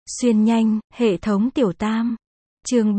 Xuyên nhanh, hệ thống tiểu tam. Chương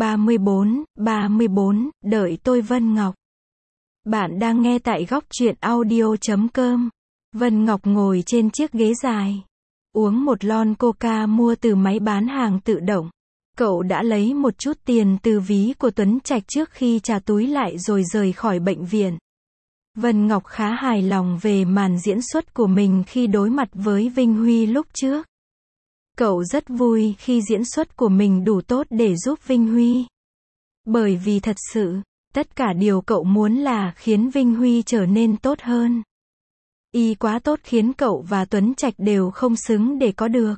34, đợi tôi Vân Ngọc. Bạn đang nghe tại góc truyện audio.com. Vân Ngọc ngồi trên chiếc ghế dài, uống một lon coca mua từ máy bán hàng tự động. Cậu đã lấy một chút tiền từ ví của Tuấn Trạch trước khi trả túi lại rồi rời khỏi bệnh viện. Vân Ngọc khá hài lòng về màn diễn xuất của mình khi đối mặt với Vinh Huy lúc trước. Cậu rất vui khi diễn xuất của mình đủ tốt để giúp Vinh Huy. Bởi vì thật sự, tất cả điều cậu muốn là khiến Vinh Huy trở nên tốt hơn. Y quá tốt khiến cậu và Tuấn Trạch đều không xứng để có được.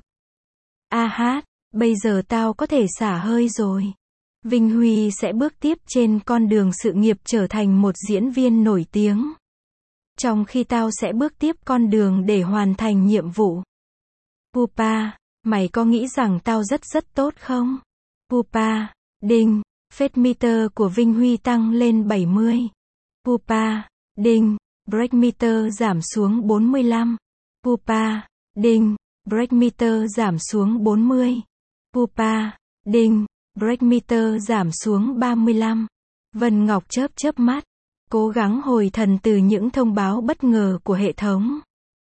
A hát, bây giờ tao có thể xả hơi rồi. Vinh Huy sẽ bước tiếp trên con đường sự nghiệp trở thành một diễn viên nổi tiếng. Trong khi tao sẽ bước tiếp con đường để hoàn thành nhiệm vụ. Pupa, mày có nghĩ rằng tao rất tốt không? Pupa, đinh, phết meter của Vinh Huy tăng lên 70. Pupa, đinh, break meter giảm xuống 45. Pupa, đinh, break meter giảm xuống 40. Pupa, đinh, break meter giảm xuống 35. Vân Ngọc chớp mắt, cố gắng hồi thần từ những thông báo bất ngờ của hệ thống.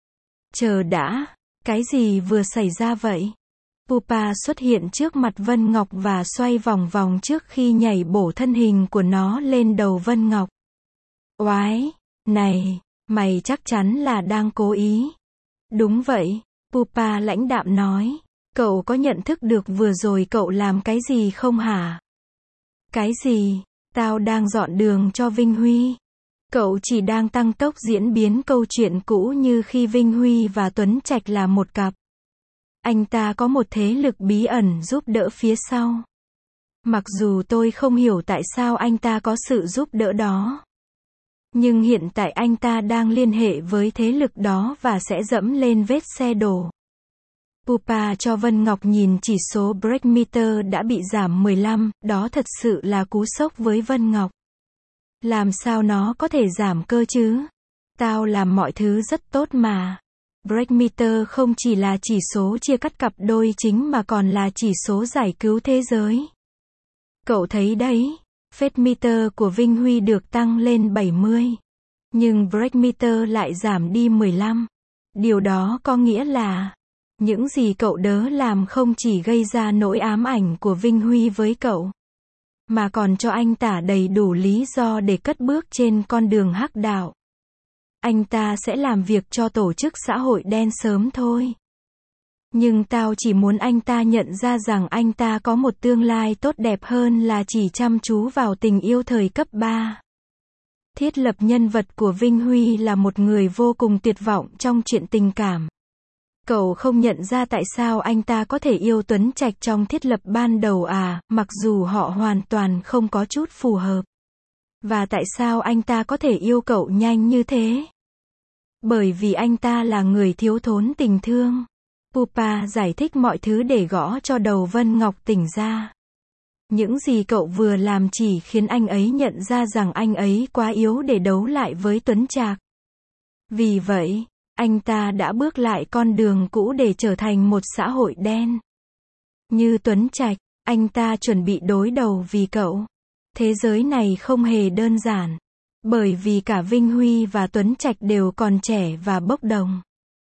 Chờ đã, cái gì vừa xảy ra vậy? Pupa xuất hiện trước mặt Vân Ngọc và xoay vòng vòng trước khi nhảy bổ thân hình của nó lên đầu Vân Ngọc. Oái, này, mày chắc chắn là đang cố ý. Đúng vậy, Pupa lãnh đạm nói. Cậu có nhận thức được vừa rồi cậu làm cái gì không hả? Cái gì? Tao đang dọn đường cho Vinh Huy. Cậu chỉ đang tăng tốc diễn biến câu chuyện cũ như khi Vinh Huy và Tuấn Trạch là một cặp. Anh ta có một thế lực bí ẩn giúp đỡ phía sau. Mặc dù tôi không hiểu tại sao anh ta có sự giúp đỡ đó. Nhưng hiện tại anh ta đang liên hệ với thế lực đó và sẽ dẫm lên vết xe đổ. Pupa cho Vân Ngọc nhìn chỉ số break meter đã bị giảm 15, đó thật sự là cú sốc với Vân Ngọc. Làm sao nó có thể giảm cơ chứ? Tao làm mọi thứ rất tốt mà. Break meter không chỉ là chỉ số chia cắt cặp đôi chính mà còn là chỉ số giải cứu thế giới. Cậu thấy đấy, phết meter của Vinh Huy được tăng lên 70. Nhưng break meter lại giảm đi 15. Điều đó có nghĩa là những gì cậu đớ làm không chỉ gây ra nỗi ám ảnh của Vinh Huy với cậu, mà còn cho anh ta đầy đủ lý do để cất bước trên con đường hắc đạo. Anh ta sẽ làm việc cho tổ chức xã hội đen sớm thôi. Nhưng tao chỉ muốn anh ta nhận ra rằng anh ta có một tương lai tốt đẹp hơn là chỉ chăm chú vào tình yêu thời cấp 3. Thiết lập nhân vật của Vinh Huy là một người vô cùng tuyệt vọng trong chuyện tình cảm. Cậu không nhận ra tại sao anh ta có thể yêu Tuấn Trạch trong thiết lập ban đầu à, mặc dù họ hoàn toàn không có chút phù hợp. Và tại sao anh ta có thể yêu cậu nhanh như thế? Bởi vì anh ta là người thiếu thốn tình thương. Pupa giải thích mọi thứ để gõ cho đầu Vân Ngọc tỉnh ra. Những gì cậu vừa làm chỉ khiến anh ấy nhận ra rằng anh ấy quá yếu để đấu lại với Tuấn Trạch. Vì vậy, anh ta đã bước lại con đường cũ để trở thành một xã hội đen. Như Tuấn Trạch, anh ta chuẩn bị đối đầu vì cậu. Thế giới này không hề đơn giản. Bởi vì cả Vinh Huy và Tuấn Trạch đều còn trẻ và bốc đồng.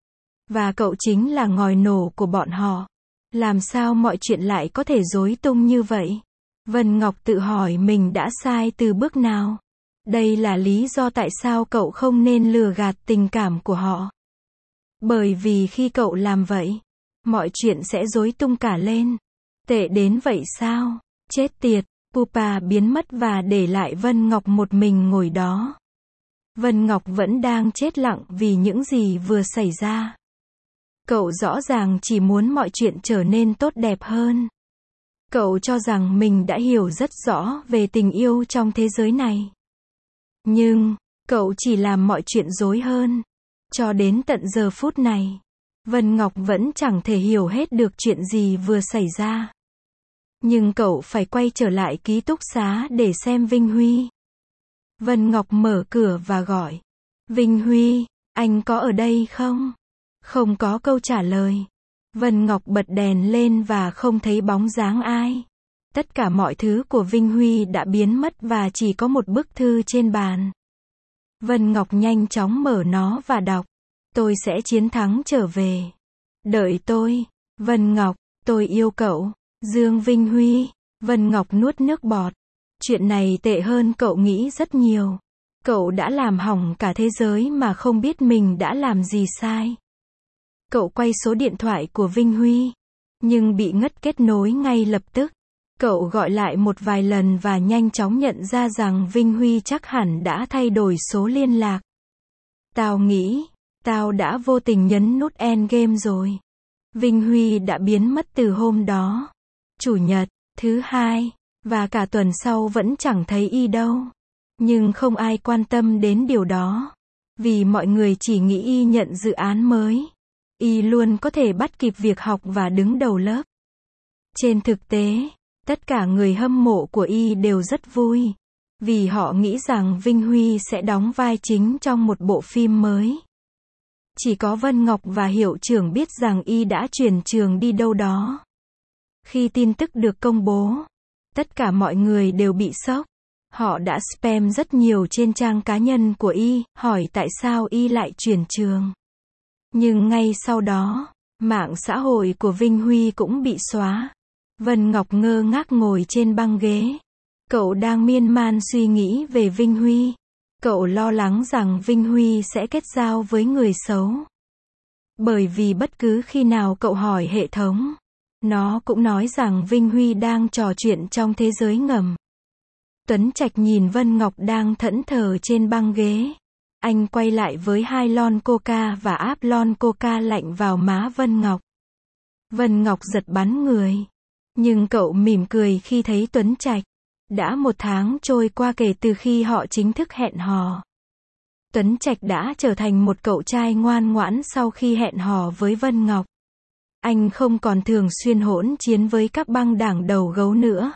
Và cậu chính là ngòi nổ của bọn họ. Làm sao mọi chuyện lại có thể rối tung như vậy? Vân Ngọc tự hỏi mình đã sai từ bước nào. Đây là lý do tại sao cậu không nên lừa gạt tình cảm của họ. Bởi vì khi cậu làm vậy, mọi chuyện sẽ rối tung cả lên. Tệ đến vậy sao? Chết tiệt, Pupa biến mất và để lại Vân Ngọc một mình ngồi đó. Vân Ngọc vẫn đang chết lặng vì những gì vừa xảy ra. Cậu rõ ràng chỉ muốn mọi chuyện trở nên tốt đẹp hơn. Cậu cho rằng mình đã hiểu rất rõ về tình yêu trong thế giới này. Nhưng, cậu chỉ làm mọi chuyện rối hơn. Cho đến tận giờ phút này, Vân Ngọc vẫn chẳng thể hiểu hết được chuyện gì vừa xảy ra. Nhưng cậu phải quay trở lại ký túc xá để xem Vinh Huy. Vân Ngọc mở cửa và gọi. Vinh Huy, anh có ở đây không? Không có câu trả lời. Vân Ngọc bật đèn lên và không thấy bóng dáng ai. Tất cả mọi thứ của Vinh Huy đã biến mất và chỉ có một bức thư trên bàn. Vân Ngọc nhanh chóng mở nó và đọc. Tôi sẽ chiến thắng trở về. Đợi tôi. Vân Ngọc, tôi yêu cậu. Dương Vinh Huy. Vân Ngọc nuốt nước bọt. Chuyện này tệ hơn cậu nghĩ rất nhiều. Cậu đã làm hỏng cả thế giới mà không biết mình đã làm gì sai. Cậu quay số điện thoại của Vinh Huy, nhưng bị ngắt kết nối ngay lập tức. Cậu gọi lại một vài lần và nhanh chóng nhận ra rằng Vinh Huy chắc hẳn đã thay đổi số liên lạc. Tao nghĩ, tao đã vô tình nhấn nút end game rồi. Vinh Huy đã biến mất từ hôm đó. Chủ nhật, thứ hai, và cả tuần sau vẫn chẳng thấy y đâu. Nhưng không ai quan tâm đến điều đó. Vì mọi người chỉ nghĩ y nhận dự án mới. Y luôn có thể bắt kịp việc học và đứng đầu lớp. Trên thực tế, tất cả người hâm mộ của y đều rất vui. Vì họ nghĩ rằng Vinh Huy sẽ đóng vai chính trong một bộ phim mới. Chỉ có Vân Ngọc và hiệu trưởng biết rằng y đã chuyển trường đi đâu đó. Khi tin tức được công bố, tất cả mọi người đều bị sốc. Họ đã spam rất nhiều trên trang cá nhân của y, hỏi tại sao y lại chuyển trường. Nhưng ngay sau đó, mạng xã hội của Vinh Huy cũng bị xóa. Vân Ngọc ngơ ngác ngồi trên băng ghế. Cậu đang miên man suy nghĩ về Vinh Huy. Cậu lo lắng rằng Vinh Huy sẽ kết giao với người xấu. Bởi vì bất cứ khi nào cậu hỏi hệ thống, nó cũng nói rằng Vinh Huy đang trò chuyện trong thế giới ngầm. Tuấn Trạch nhìn Vân Ngọc đang thẫn thờ trên băng ghế. Anh quay lại với 2 lon coca và áp lon coca lạnh vào má Vân Ngọc. Vân Ngọc giật bắn người. Nhưng cậu mỉm cười khi thấy Tuấn Trạch. Đã 1 tháng trôi qua kể từ khi họ chính thức hẹn hò. Tuấn Trạch đã trở thành một cậu trai ngoan ngoãn sau khi hẹn hò với Vân Ngọc. Anh không còn thường xuyên hỗn chiến với các băng đảng đầu gấu nữa.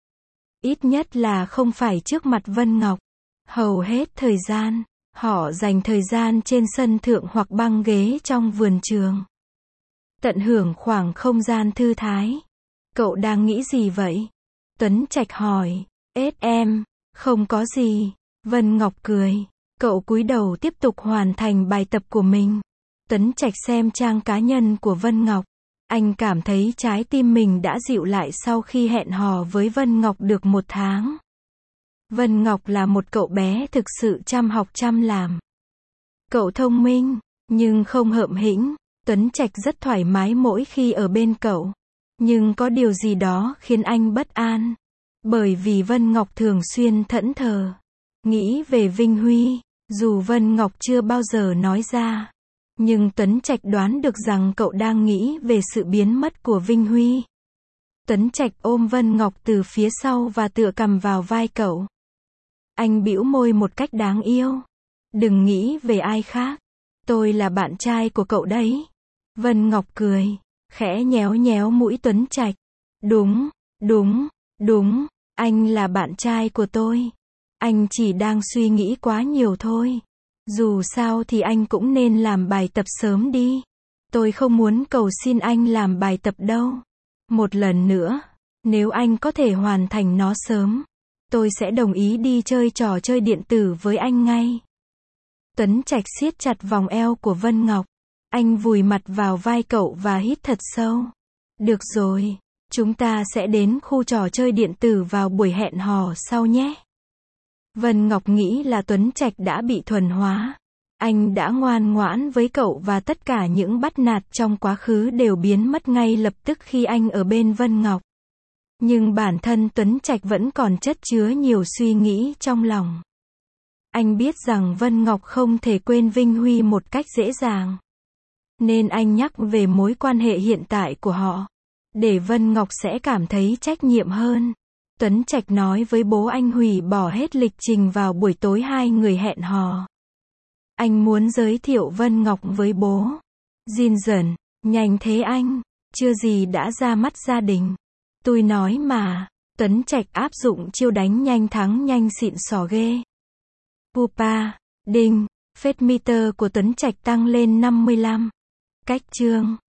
Ít nhất là không phải trước mặt Vân Ngọc. Hầu hết thời gian, họ dành thời gian trên sân thượng hoặc băng ghế trong vườn trường. Tận hưởng khoảng không gian thư thái. Cậu đang nghĩ gì vậy? Tuấn Trạch hỏi. Em, không có gì. Vân Ngọc cười. Cậu cúi đầu tiếp tục hoàn thành bài tập của mình. Tuấn Trạch xem trang cá nhân của Vân Ngọc. Anh cảm thấy trái tim mình đã dịu lại sau khi hẹn hò với Vân Ngọc được 1 tháng. Vân Ngọc là một cậu bé thực sự chăm học chăm làm. Cậu thông minh, nhưng không hợm hĩnh. Tuấn Trạch rất thoải mái mỗi khi ở bên cậu. Nhưng có điều gì đó khiến anh bất an. Bởi vì Vân Ngọc thường xuyên thẫn thờ. Nghĩ về Vinh Huy, dù Vân Ngọc chưa bao giờ nói ra. Nhưng Tuấn Trạch đoán được rằng cậu đang nghĩ về sự biến mất của Vinh Huy. Tuấn Trạch ôm Vân Ngọc từ phía sau và tựa cằm vào vai cậu. Anh bĩu môi một cách đáng yêu. Đừng nghĩ về ai khác. Tôi là bạn trai của cậu đấy. Vân Ngọc cười, khẽ nhéo nhéo mũi Tuấn Trạch. Đúng, đúng, đúng, anh là bạn trai của tôi. Anh chỉ đang suy nghĩ quá nhiều thôi. Dù sao thì anh cũng nên làm bài tập sớm đi. Tôi không muốn cầu xin anh làm bài tập đâu. Một lần nữa, nếu anh có thể hoàn thành nó sớm, tôi sẽ đồng ý đi chơi trò chơi điện tử với anh ngay. Tuấn Trạch siết chặt vòng eo của Vân Ngọc. Anh vùi mặt vào vai cậu và hít thật sâu. Được rồi, chúng ta sẽ đến khu trò chơi điện tử vào buổi hẹn hò sau nhé. Vân Ngọc nghĩ là Tuấn Trạch đã bị thuần hóa. Anh đã ngoan ngoãn với cậu và tất cả những bắt nạt trong quá khứ đều biến mất ngay lập tức khi anh ở bên Vân Ngọc. Nhưng bản thân Tuấn Trạch vẫn còn chất chứa nhiều suy nghĩ trong lòng. Anh biết rằng Vân Ngọc không thể quên Vinh Huy một cách dễ dàng. Nên anh nhắc về mối quan hệ hiện tại của họ. Để Vân Ngọc sẽ cảm thấy trách nhiệm hơn. Tuấn Trạch nói với bố anh hủy bỏ hết lịch trình vào buổi tối 2 người hẹn hò. Anh muốn giới thiệu Vân Ngọc với bố. Jin dần, nhanh thế anh, chưa gì đã ra mắt gia đình. Tôi nói mà, Tuấn Trạch áp dụng chiêu đánh nhanh thắng nhanh xịn sò ghê. Pupa, đinh, Fed meter của Tuấn Trạch tăng lên 55. Cách chương.